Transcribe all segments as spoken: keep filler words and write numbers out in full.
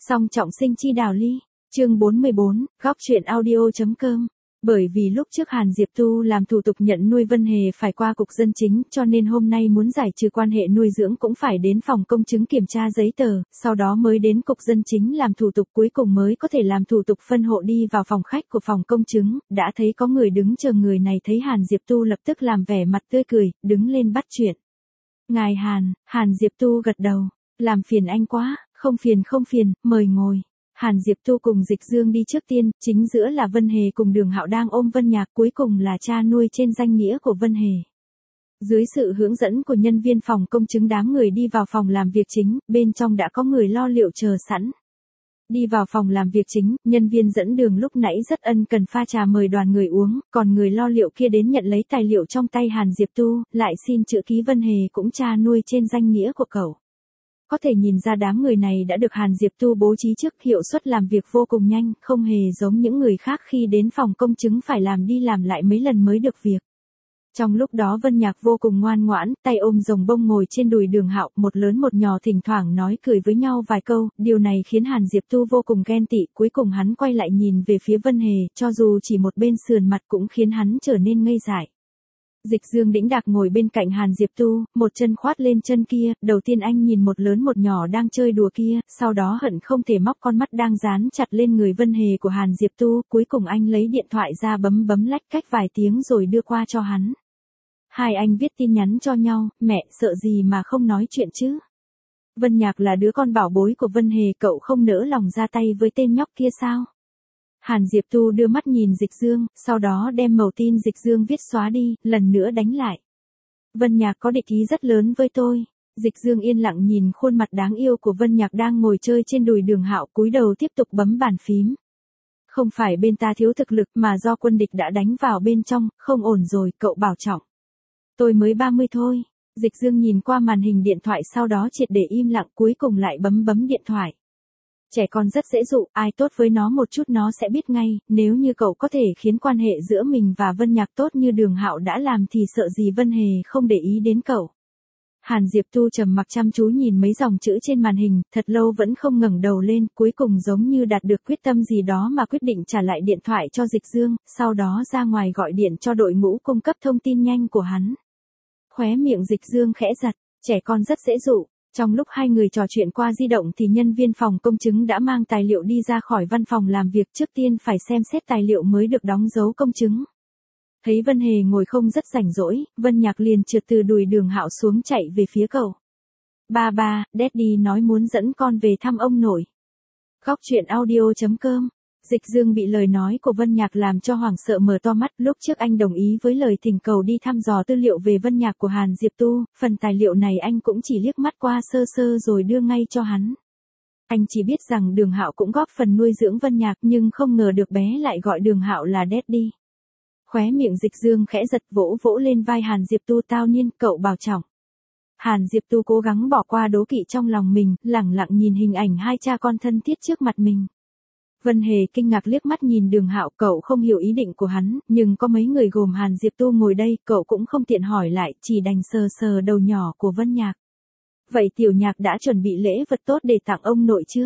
Song trọng sinh chi đào ly, chương bốn mươi bốn, góc truyện audio.com. Bởi vì lúc trước Hàn Diệp Tu làm thủ tục nhận nuôi Vân Hề phải qua cục dân chính, cho nên hôm nay muốn giải trừ quan hệ nuôi dưỡng cũng phải đến phòng công chứng kiểm tra giấy tờ, sau đó mới đến cục dân chính làm thủ tục, cuối cùng mới có thể làm thủ tục phân hộ đi vào phòng khách của phòng công chứng. Đã thấy có người đứng chờ, người này thấy Hàn Diệp Tu lập tức làm vẻ mặt tươi cười, đứng lên bắt chuyện. Ngài Hàn, Hàn Diệp Tu gật đầu, làm phiền anh quá. Không phiền không phiền, mời ngồi. Hàn Diệp Tu cùng Dịch Dương đi trước tiên, chính giữa là Vân Hề cùng Đường Hạo đang ôm Vân Nhạc, cuối cùng là cha nuôi trên danh nghĩa của Vân Hề. Dưới sự hướng dẫn của nhân viên phòng công chứng, đám người đi vào phòng làm việc chính, bên trong đã có người lo liệu chờ sẵn. Đi vào phòng làm việc chính, nhân viên dẫn đường lúc nãy rất ân cần pha trà mời đoàn người uống, còn người lo liệu kia đến nhận lấy tài liệu trong tay Hàn Diệp Tu, lại xin chữ ký Vân Hề cũng cha nuôi trên danh nghĩa của cậu. Có thể nhìn ra đám người này đã được Hàn Diệp Tu bố trí trước, hiệu suất làm việc vô cùng nhanh, không hề giống những người khác khi đến phòng công chứng phải làm đi làm lại mấy lần mới được việc. Trong lúc đó Vân Nhạc vô cùng ngoan ngoãn, tay ôm rồng bông ngồi trên đùi Đường Hạo, một lớn một nhỏ thỉnh thoảng nói cười với nhau vài câu, điều này khiến Hàn Diệp Tu vô cùng ghen tị, cuối cùng hắn quay lại nhìn về phía Vân Hề, cho dù chỉ một bên sườn mặt cũng khiến hắn trở nên ngây dại. Dịch Dương đĩnh đạc ngồi bên cạnh Hàn Diệp Tu, một chân khoát lên chân kia, đầu tiên anh nhìn một lớn một nhỏ đang chơi đùa kia, sau đó hận không thể móc con mắt đang dán chặt lên người Vân Hề của Hàn Diệp Tu, cuối cùng anh lấy điện thoại ra bấm bấm lách cách vài tiếng rồi đưa qua cho hắn. Hai anh viết tin nhắn cho nhau, mẹ, sợ gì mà không nói chuyện chứ. Vân Nhạc là đứa con bảo bối của Vân Hề, cậu không nỡ lòng ra tay với tên nhóc kia sao? Hàn Diệp Tu đưa mắt nhìn Dịch Dương, sau đó đem mẩu tin Dịch Dương viết xóa đi, lần nữa đánh lại. Vân Nhạc có địch ý rất lớn với tôi. Dịch Dương yên lặng nhìn khuôn mặt đáng yêu của Vân Nhạc đang ngồi chơi trên đùi Đường Hạo, cúi đầu tiếp tục bấm bàn phím. Không phải bên ta thiếu thực lực mà do quân địch đã đánh vào bên trong, không ổn rồi, cậu bảo trọng. Tôi mới ba mươi thôi. Dịch Dương nhìn qua màn hình điện thoại, sau đó triệt để im lặng, cuối cùng lại bấm bấm điện thoại. Trẻ con rất dễ dụ, ai tốt với nó một chút nó sẽ biết ngay, nếu như cậu có thể khiến quan hệ giữa mình và Vân Nhạc tốt như Đường Hạo đã làm thì sợ gì Vân Hề không để ý đến cậu. Hàn Diệp Tu trầm mặc chăm chú nhìn mấy dòng chữ trên màn hình, thật lâu vẫn không ngẩng đầu lên, cuối cùng giống như đạt được quyết tâm gì đó mà quyết định trả lại điện thoại cho Dịch Dương, sau đó ra ngoài gọi điện cho đội ngũ cung cấp thông tin nhanh của hắn. Khóe miệng Dịch Dương khẽ giật, trẻ con rất dễ dụ. Trong lúc hai người trò chuyện qua di động thì nhân viên phòng công chứng đã mang tài liệu đi ra khỏi văn phòng làm việc, trước tiên phải xem xét tài liệu mới được đóng dấu công chứng. Thấy Vân Hề ngồi không rất rảnh rỗi, Vân Nhạc liền trượt từ đùi Đường Hạo xuống chạy về phía cậu. Ba ba, Daddy nói muốn dẫn con về thăm ông nội. Góc truyện audio.com. Dịch Dương bị lời nói của Vân Nhạc làm cho hoảng sợ mở to mắt, lúc trước anh đồng ý với lời thỉnh cầu đi thăm dò tư liệu về Vân Nhạc của Hàn Diệp Tu, phần tài liệu này anh cũng chỉ liếc mắt qua sơ sơ rồi đưa ngay cho hắn. Anh chỉ biết rằng Đường Hạo cũng góp phần nuôi dưỡng Vân Nhạc, nhưng không ngờ được bé lại gọi Đường Hạo là Daddy. Khóe miệng Dịch Dương khẽ giật, vỗ vỗ lên vai Hàn Diệp Tu, tao nhiên, cậu bảo trọng. Hàn Diệp Tu cố gắng bỏ qua đố kỵ trong lòng mình, lẳng lặng nhìn hình ảnh hai cha con thân thiết trước mặt mình. Vân Hề kinh ngạc liếc mắt nhìn Đường Hạo, cậu không hiểu ý định của hắn, nhưng có mấy người gồm Hàn Diệp Tu ngồi đây, cậu cũng không tiện hỏi lại, chỉ đành sờ sờ đầu nhỏ của Vân Nhạc. Vậy Tiểu Nhạc đã chuẩn bị lễ vật tốt để tặng ông nội chưa?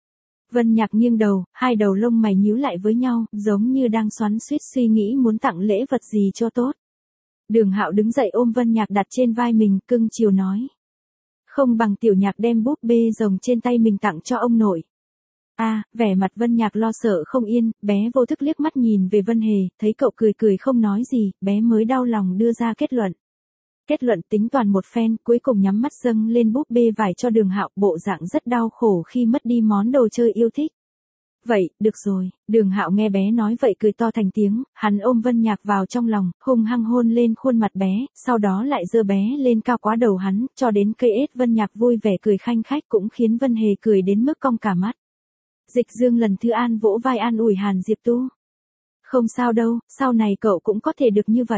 Vân Nhạc nghiêng đầu, hai đầu lông mày nhíu lại với nhau, giống như đang xoắn xuýt suy nghĩ muốn tặng lễ vật gì cho tốt. Đường Hạo đứng dậy ôm Vân Nhạc đặt trên vai mình, cưng chiều nói. Không bằng Tiểu Nhạc đem búp bê rồng trên tay mình tặng cho ông nội. A, à, vẻ mặt Vân Nhạc lo sợ không yên, bé vô thức liếc mắt nhìn về Vân Hề, thấy cậu cười cười không nói gì, bé mới đau lòng đưa ra kết luận. Kết luận tính toàn một phen, cuối cùng nhắm mắt dâng lên búp bê vải cho Đường Hạo, bộ dạng rất đau khổ khi mất đi món đồ chơi yêu thích. Vậy, được rồi, Đường Hạo nghe bé nói vậy cười to thành tiếng, hắn ôm Vân Nhạc vào trong lòng, hung hăng hôn lên khuôn mặt bé, sau đó lại giơ bé lên cao quá đầu hắn, cho đến cây ết. Vân Nhạc vui vẻ cười khanh khách cũng khiến Vân Hề cười đến mức cong cả mắt. Dịch Dương lần thứ an vỗ vai an ủi Hàn Diệp Tu. Không sao đâu, sau này cậu cũng có thể được như vậy.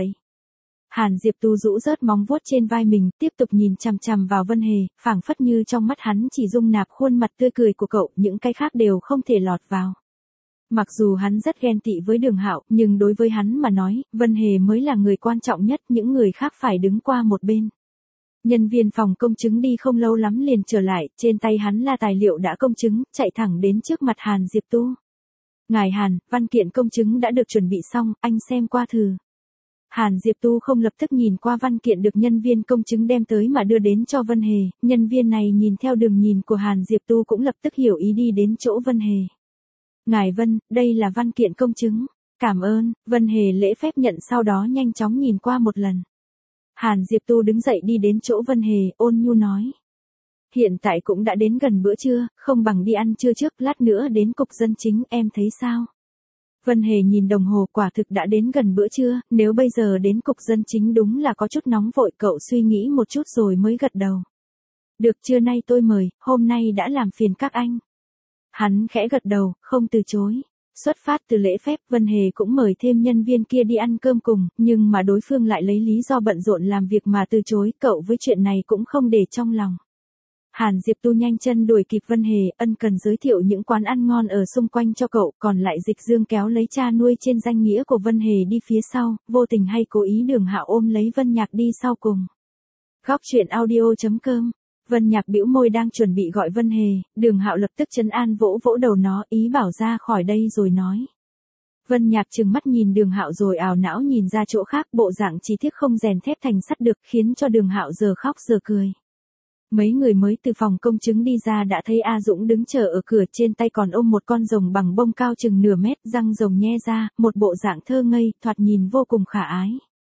Hàn Diệp Tu rũ rớt móng vuốt trên vai mình, tiếp tục nhìn chằm chằm vào Vân Hề, phảng phất như trong mắt hắn chỉ dung nạp khuôn mặt tươi cười của cậu, những cái khác đều không thể lọt vào. Mặc dù hắn rất ghen tị với Đường Hạo, nhưng đối với hắn mà nói, Vân Hề mới là người quan trọng nhất, những người khác phải đứng qua một bên. Nhân viên phòng công chứng đi không lâu lắm liền trở lại, trên tay hắn là tài liệu đã công chứng, chạy thẳng đến trước mặt Hàn Diệp Tu. Ngài Hàn, văn kiện công chứng đã được chuẩn bị xong, anh xem qua thử. Hàn Diệp Tu không lập tức nhìn qua văn kiện được nhân viên công chứng đem tới mà đưa đến cho Vân Hề, nhân viên này nhìn theo đường nhìn của Hàn Diệp Tu cũng lập tức hiểu ý đi đến chỗ Vân Hề. Ngài Vân, đây là văn kiện công chứng. Cảm ơn, Vân Hề lễ phép nhận sau đó nhanh chóng nhìn qua một lần. Hàn Diệp Tu đứng dậy đi đến chỗ Vân Hề, ôn nhu nói. Hiện tại cũng đã đến gần bữa trưa, không bằng đi ăn trưa trước, lát nữa đến cục dân chính, em thấy sao? Vân Hề nhìn đồng hồ, quả thực đã đến gần bữa trưa, nếu bây giờ đến cục dân chính đúng là có chút nóng vội, cậu suy nghĩ một chút rồi mới gật đầu. Được, trưa nay tôi mời, hôm nay đã làm phiền các anh. Hắn khẽ gật đầu, không từ chối. Xuất phát từ lễ phép, Vân Hề cũng mời thêm nhân viên kia đi ăn cơm cùng, nhưng mà đối phương lại lấy lý do bận rộn làm việc mà từ chối, cậu với chuyện này cũng không để trong lòng. Hàn Diệp Tu nhanh chân đuổi kịp Vân Hề, ân cần giới thiệu những quán ăn ngon ở xung quanh cho cậu, còn lại Dịch Dương kéo lấy cha nuôi trên danh nghĩa của Vân Hề đi phía sau, vô tình hay cố ý Đường Hạo ôm lấy Vân Nhạc đi sau cùng. Góc truyện audio chấm com. Vân Nhạc bĩu môi đang chuẩn bị gọi Vân Hề, Đường Hạo lập tức trấn an vỗ vỗ đầu nó, ý bảo ra khỏi đây rồi nói. Vân Nhạc trừng mắt nhìn Đường Hạo rồi ảo não nhìn ra chỗ khác, bộ dạng chỉ tiếc không rèn thép thành sắt được, khiến cho Đường Hạo giờ khóc giờ cười. Mấy người mới từ phòng công chứng đi ra đã thấy A Dũng đứng chờ ở cửa, trên tay còn ôm một con rồng bằng bông cao chừng nửa mét, răng rồng nhe ra, một bộ dạng thơ ngây, thoạt nhìn vô cùng khả ái.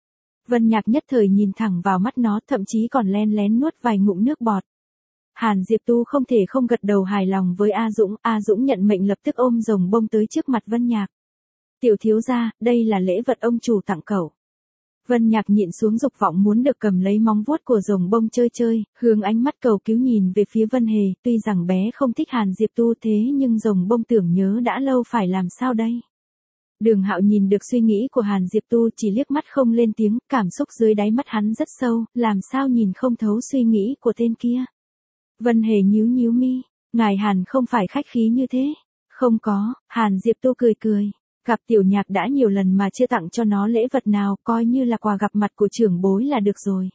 Vân Nhạc nhất thời nhìn thẳng vào mắt nó, thậm chí còn len lén nuốt vài ngụm nước bọt. Hàn Diệp Tu không thể không gật đầu hài lòng với A Dũng, A Dũng nhận mệnh lập tức ôm rồng bông tới trước mặt Vân Nhạc. Tiểu thiếu gia, đây là lễ vật ông chủ tặng cậu. Vân Nhạc nhịn xuống dục vọng muốn được cầm lấy móng vuốt của rồng bông chơi chơi, hướng ánh mắt cầu cứu nhìn về phía Vân Hề, tuy rằng bé không thích Hàn Diệp Tu thế nhưng rồng bông tưởng nhớ đã lâu phải làm sao đây. Đường Hạo nhìn được suy nghĩ của Hàn Diệp Tu chỉ liếc mắt không lên tiếng, cảm xúc dưới đáy mắt hắn rất sâu, làm sao nhìn không thấu suy nghĩ của tên kia. Vân Hề nhíu nhíu mi, ngài Hàn không phải khách khí như thế. Không có, Hàn Diệp Tu cười cười. Gặp Tiểu Nhạc đã nhiều lần mà chưa tặng cho nó lễ vật nào, coi như là quà gặp mặt của trưởng bối là được rồi.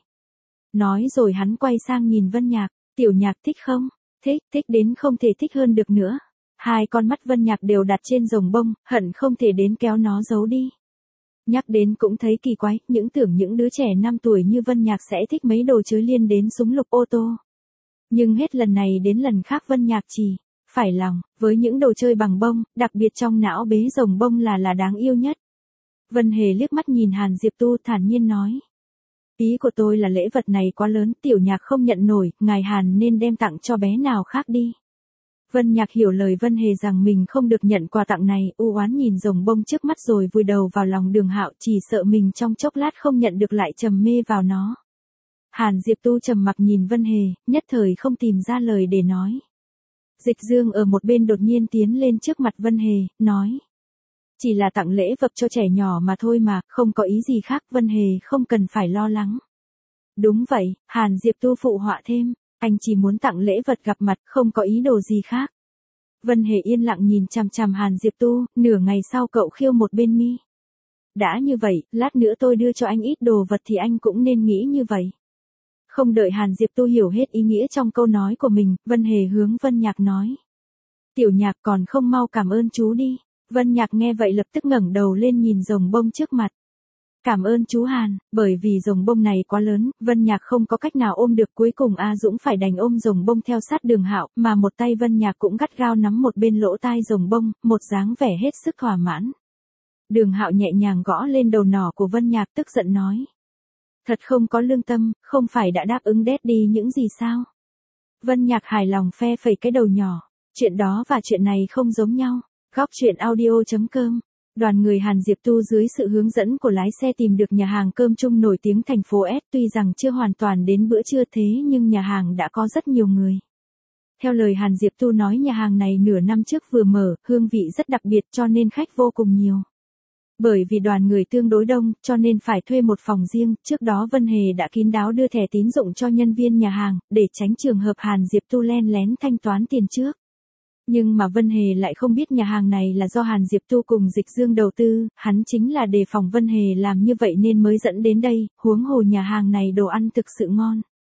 Nói rồi hắn quay sang nhìn Vân Nhạc, Tiểu Nhạc thích không? Thích, thích đến không thể thích hơn được nữa. Hai con mắt Vân Nhạc đều đặt trên rồng bông, hận không thể đến kéo nó giấu đi. Nhắc đến cũng thấy kỳ quái, những tưởng những đứa trẻ năm tuổi như Vân Nhạc sẽ thích mấy đồ chơi liên đến súng lục ô tô. Nhưng hết lần này đến lần khác Vân Nhạc chỉ phải lòng, với những đồ chơi bằng bông, đặc biệt trong não bế rồng bông là là đáng yêu nhất. Vân Hề liếc mắt nhìn Hàn Diệp Tu thản nhiên nói. Ý của tôi là lễ vật này quá lớn, Tiểu Nhạc không nhận nổi, ngài Hàn nên đem tặng cho bé nào khác đi. Vân Nhạc hiểu lời Vân Hề rằng mình không được nhận quà tặng này, u oán nhìn rồng bông trước mắt rồi vùi đầu vào lòng Đường Hạo, chỉ sợ mình trong chốc lát không nhận được lại trầm mê vào nó. Hàn Diệp Tu trầm mặc nhìn Vân Hề, nhất thời không tìm ra lời để nói. Dịch Dương ở một bên đột nhiên tiến lên trước mặt Vân Hề, nói. Chỉ là tặng lễ vật cho trẻ nhỏ mà thôi mà, không có ý gì khác, Vân Hề không cần phải lo lắng. Đúng vậy, Hàn Diệp Tu phụ họa thêm, anh chỉ muốn tặng lễ vật gặp mặt, không có ý đồ gì khác. Vân Hề yên lặng nhìn chằm chằm Hàn Diệp Tu, nửa ngày sau cậu khiêu một bên mi. Đã như vậy, lát nữa tôi đưa cho anh ít đồ vật thì anh cũng nên nghĩ như vậy. Không đợi Hàn Diệp Tu hiểu hết ý nghĩa trong câu nói của mình, Vân Hề hướng Vân Nhạc nói. Tiểu Nhạc còn không mau cảm ơn chú đi. Vân Nhạc nghe vậy lập tức ngẩng đầu lên nhìn rồng bông trước mặt. Cảm ơn chú Hàn, bởi vì rồng bông này quá lớn, Vân Nhạc không có cách nào ôm được, cuối cùng A Dũng phải đành ôm rồng bông theo sát Đường Hạo, mà một tay Vân Nhạc cũng gắt gao nắm một bên lỗ tai rồng bông, một dáng vẻ hết sức thỏa mãn. Đường Hạo nhẹ nhàng gõ lên đầu nỏ của Vân Nhạc tức giận nói. Thật không có lương tâm, không phải đã đáp ứng đét đi những gì sao? Vân Nhạc hài lòng phe phẩy cái đầu nhỏ, chuyện đó và chuyện này không giống nhau. Góc truyện audio chấm com. Đoàn người Hàn Diệp Tu dưới sự hướng dẫn của lái xe tìm được nhà hàng cơm chung nổi tiếng thành phố S, tuy rằng chưa hoàn toàn đến bữa trưa thế nhưng nhà hàng đã có rất nhiều người. Theo lời Hàn Diệp Tu nói nhà hàng này nửa năm trước vừa mở, hương vị rất đặc biệt cho nên khách vô cùng nhiều. Bởi vì đoàn người tương đối đông, cho nên phải thuê một phòng riêng, trước đó Vân Hề đã kín đáo đưa thẻ tín dụng cho nhân viên nhà hàng, để tránh trường hợp Hàn Diệp Tu len lén thanh toán tiền trước. Nhưng mà Vân Hề lại không biết nhà hàng này là do Hàn Diệp Tu cùng Dịch Dương đầu tư, hắn chính là đề phòng Vân Hề làm như vậy nên mới dẫn đến đây, huống hồ nhà hàng này đồ ăn thực sự ngon.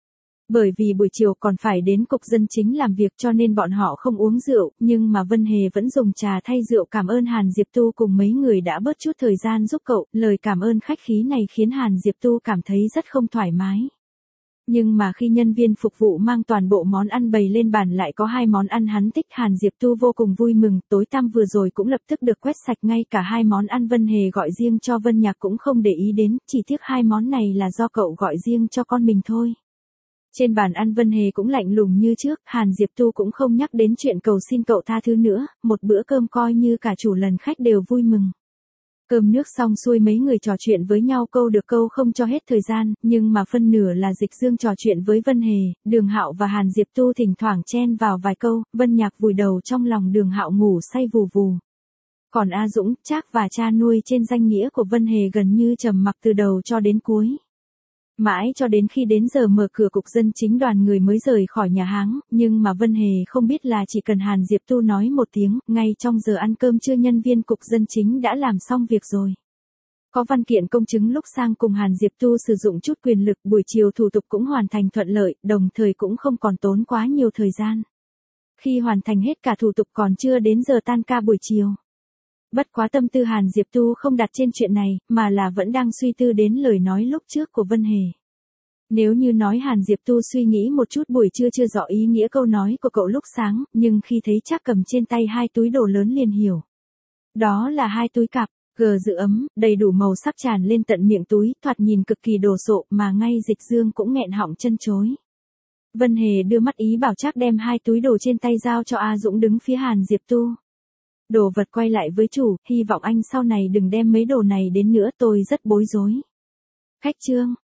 Bởi vì buổi chiều còn phải đến cục dân chính làm việc cho nên bọn họ không uống rượu, nhưng mà Vân Hề vẫn dùng trà thay rượu cảm ơn Hàn Diệp Tu cùng mấy người đã bớt chút thời gian giúp cậu, lời cảm ơn khách khí này khiến Hàn Diệp Tu cảm thấy rất không thoải mái. Nhưng mà khi nhân viên phục vụ mang toàn bộ món ăn bày lên bàn lại có hai món ăn hắn thích, Hàn Diệp Tu vô cùng vui mừng, tối tăm vừa rồi cũng lập tức được quét sạch, ngay cả hai món ăn Vân Hề gọi riêng cho Vân Nhạc cũng không để ý đến, chỉ tiếc hai món này là do cậu gọi riêng cho con mình thôi. Trên bàn ăn Vân Hề cũng lạnh lùng như trước, Hàn Diệp Tu cũng không nhắc đến chuyện cầu xin cậu tha thứ nữa, một bữa cơm coi như cả chủ lần khách đều vui mừng. Cơm nước xong xuôi mấy người trò chuyện với nhau câu được câu không cho hết thời gian, nhưng mà phân nửa là Dịch Dương trò chuyện với Vân Hề, Đường Hạo và Hàn Diệp Tu thỉnh thoảng chen vào vài câu, Vân Nhạc vùi đầu trong lòng Đường Hạo ngủ say vù vù. Còn A Dũng, Trác và cha nuôi trên danh nghĩa của Vân Hề gần như trầm mặc từ đầu cho đến cuối. Mãi cho đến khi đến giờ mở cửa cục dân chính đoàn người mới rời khỏi nhà háng, nhưng mà Vân Hề không biết là chỉ cần Hàn Diệp Tu nói một tiếng, ngay trong giờ ăn cơm trưa nhân viên cục dân chính đã làm xong việc rồi. Có văn kiện công chứng lúc sang cùng Hàn Diệp Tu sử dụng chút quyền lực, buổi chiều thủ tục cũng hoàn thành thuận lợi, đồng thời cũng không còn tốn quá nhiều thời gian. Khi hoàn thành hết cả thủ tục còn chưa đến giờ tan ca buổi chiều. Bất quá tâm tư Hàn Diệp Tu không đặt trên chuyện này, mà là vẫn đang suy tư đến lời nói lúc trước của Vân Hề. Nếu như nói Hàn Diệp Tu suy nghĩ một chút buổi trưa chưa rõ ý nghĩa câu nói của cậu lúc sáng, nhưng khi thấy Trác cầm trên tay hai túi đồ lớn liền hiểu. Đó là hai túi cặp, gờ giữ ấm, đầy đủ màu sắc tràn lên tận miệng túi, thoạt nhìn cực kỳ đồ sộ mà ngay Dịch Dương cũng nghẹn họng chân chối. Vân Hề đưa mắt ý bảo Trác đem hai túi đồ trên tay giao cho A Dũng đứng phía Hàn Diệp Tu. Đồ vật quay lại với chủ, hy vọng anh sau này đừng đem mấy đồ này đến nữa, tôi rất bối rối. Khách trương,